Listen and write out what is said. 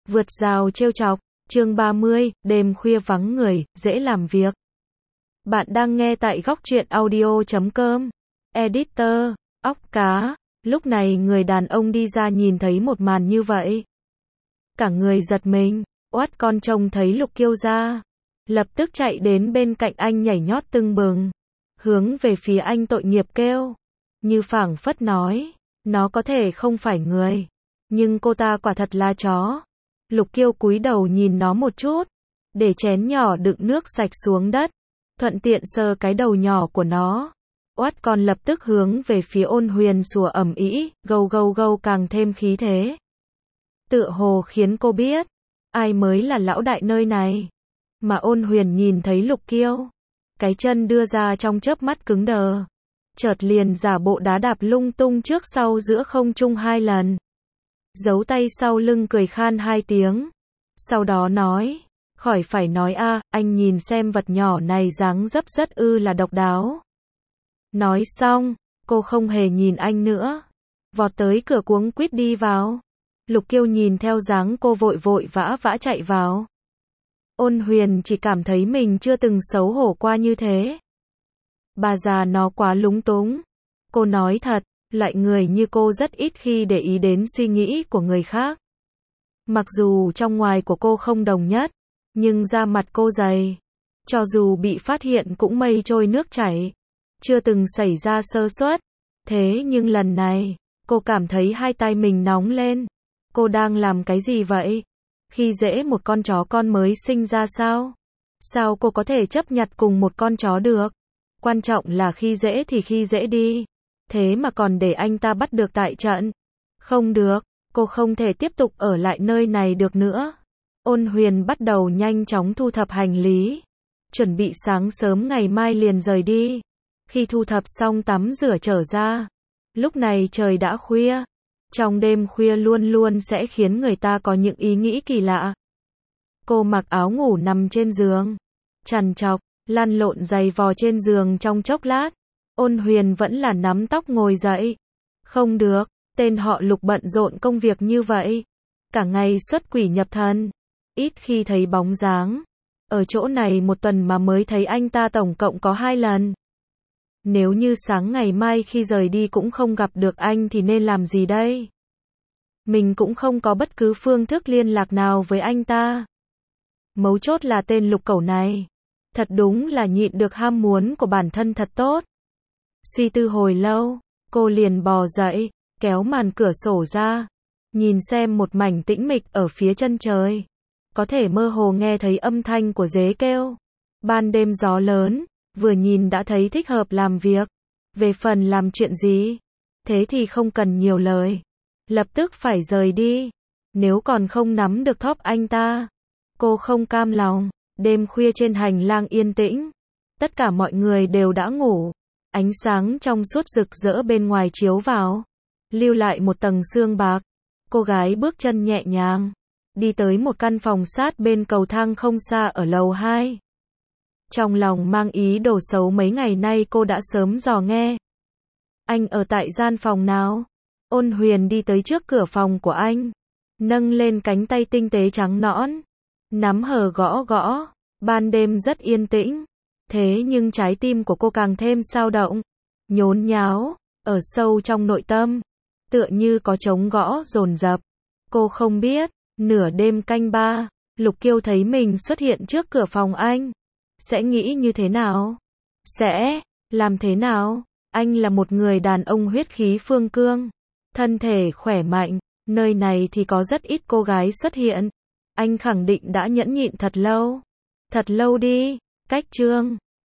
Vượt rào trêu chọc, chương 30, đêm khuya vắng người, dễ làm việc. Bạn đang nghe tại góc truyện audio.com. Editor, óc cá. Lúc này người đàn ông đi ra nhìn thấy một màn như vậy. Cả người giật mình, oát con trông thấy Lục Kiêu ra. Lập tức chạy đến bên cạnh anh nhảy nhót tưng bừng. Hướng về phía anh tội nghiệp kêu. Như phảng phất nói, nó có thể không phải người. Nhưng cô ta quả thật là chó. Lục Kiêu cúi đầu nhìn nó một chút, để chén nhỏ đựng nước sạch xuống đất, thuận tiện sờ cái đầu nhỏ của nó. Oát còn lập tức hướng về phía Ôn Huyền sủa ầm ĩ, gâu gâu gâu càng thêm khí thế. Tựa hồ khiến cô biết, ai mới là lão đại nơi này. Mà Ôn Huyền nhìn thấy Lục Kiêu, cái chân đưa ra trong chớp mắt cứng đờ, chợt liền giả bộ đá đạp lung tung trước sau giữa không trung 2 lần. Giấu tay sau lưng cười khan 2 tiếng. Sau đó nói, khỏi phải nói a, anh nhìn xem vật nhỏ này dáng dấp rất là độc đáo. Nói xong, cô không hề nhìn anh nữa. Vọt tới cửa cuống quýt đi vào. Lục Kiêu nhìn theo dáng cô vội vội vã vã chạy vào. Ôn Huyền chỉ cảm thấy mình chưa từng xấu hổ qua như thế. Bà già nó quá lúng túng. Cô nói thật, loại người như cô rất ít khi để ý đến suy nghĩ của người khác. Mặc dù trong ngoài của cô không đồng nhất, nhưng da mặt cô dày. Cho dù bị phát hiện cũng mây trôi nước chảy. Chưa từng xảy ra sơ suất. Thế nhưng lần này, cô cảm thấy hai tay mình nóng lên. Cô đang làm cái gì vậy? Khi dễ một con chó con mới sinh ra sao? Sao cô có thể chấp nhặt cùng một con chó được? Quan trọng là khi dễ thì khi dễ đi. Thế mà còn để anh ta bắt được tại trận. Không được, cô không thể tiếp tục ở lại nơi này được nữa. Ôn Huyền bắt đầu nhanh chóng thu thập hành lý. Chuẩn bị sáng sớm ngày mai liền rời đi. Khi thu thập xong tắm rửa trở ra. Lúc này trời đã khuya. Trong đêm khuya luôn luôn sẽ khiến người ta có những ý nghĩ kỳ lạ. Cô mặc áo ngủ nằm trên giường. Trằn trọc, lăn lộn giày vò trên giường trong chốc lát. Ôn Huyền vẫn là nắm tóc ngồi dậy. Không được, tên họ Lục bận rộn công việc như vậy. Cả ngày xuất quỷ nhập thần. Ít khi thấy bóng dáng. Ở chỗ này một tuần mà mới thấy anh ta tổng cộng có 2 lần. Nếu như sáng ngày mai khi rời đi cũng không gặp được anh thì nên làm gì đây? Mình cũng không có bất cứ phương thức liên lạc nào với anh ta. Mấu chốt là tên Lục cẩu này. Thật đúng là nhịn được ham muốn của bản thân thật tốt. Suy tư hồi lâu, cô liền bò dậy, kéo màn cửa sổ ra, nhìn xem một mảnh tĩnh mịch ở phía chân trời. Có thể mơ hồ nghe thấy âm thanh của dế kêu. Ban đêm gió lớn, vừa nhìn đã thấy thích hợp làm việc. Về phần làm chuyện gì, thế thì không cần nhiều lời. Lập tức phải rời đi. Nếu còn không nắm được thóp anh ta, cô không cam lòng. Đêm khuya trên hành lang yên tĩnh. Tất cả mọi người đều đã ngủ. Ánh sáng trong suốt rực rỡ bên ngoài chiếu vào, lưu lại một tầng sương bạc. Cô gái bước chân nhẹ nhàng, đi tới một căn phòng sát bên cầu thang không xa ở lầu 2. Trong lòng mang ý đồ xấu mấy ngày nay cô đã sớm dò nghe. Anh ở tại gian phòng nào? Ôn Huyền đi tới trước cửa phòng của anh, nâng lên cánh tay tinh tế trắng nõn, nắm hờ gõ gõ. Ban đêm rất yên tĩnh. Thế nhưng trái tim của cô càng thêm xao động, nhốn nháo, ở sâu trong nội tâm, tựa như có trống gõ dồn dập. Cô không biết, nửa đêm canh 3, Lục Kiêu thấy mình xuất hiện trước cửa phòng anh, sẽ nghĩ như thế nào? Sẽ làm thế nào? Anh là một người đàn ông huyết khí phương cương, thân thể khỏe mạnh, nơi này thì có rất ít cô gái xuất hiện. Anh khẳng định đã nhẫn nhịn thật lâu đi. Cách chương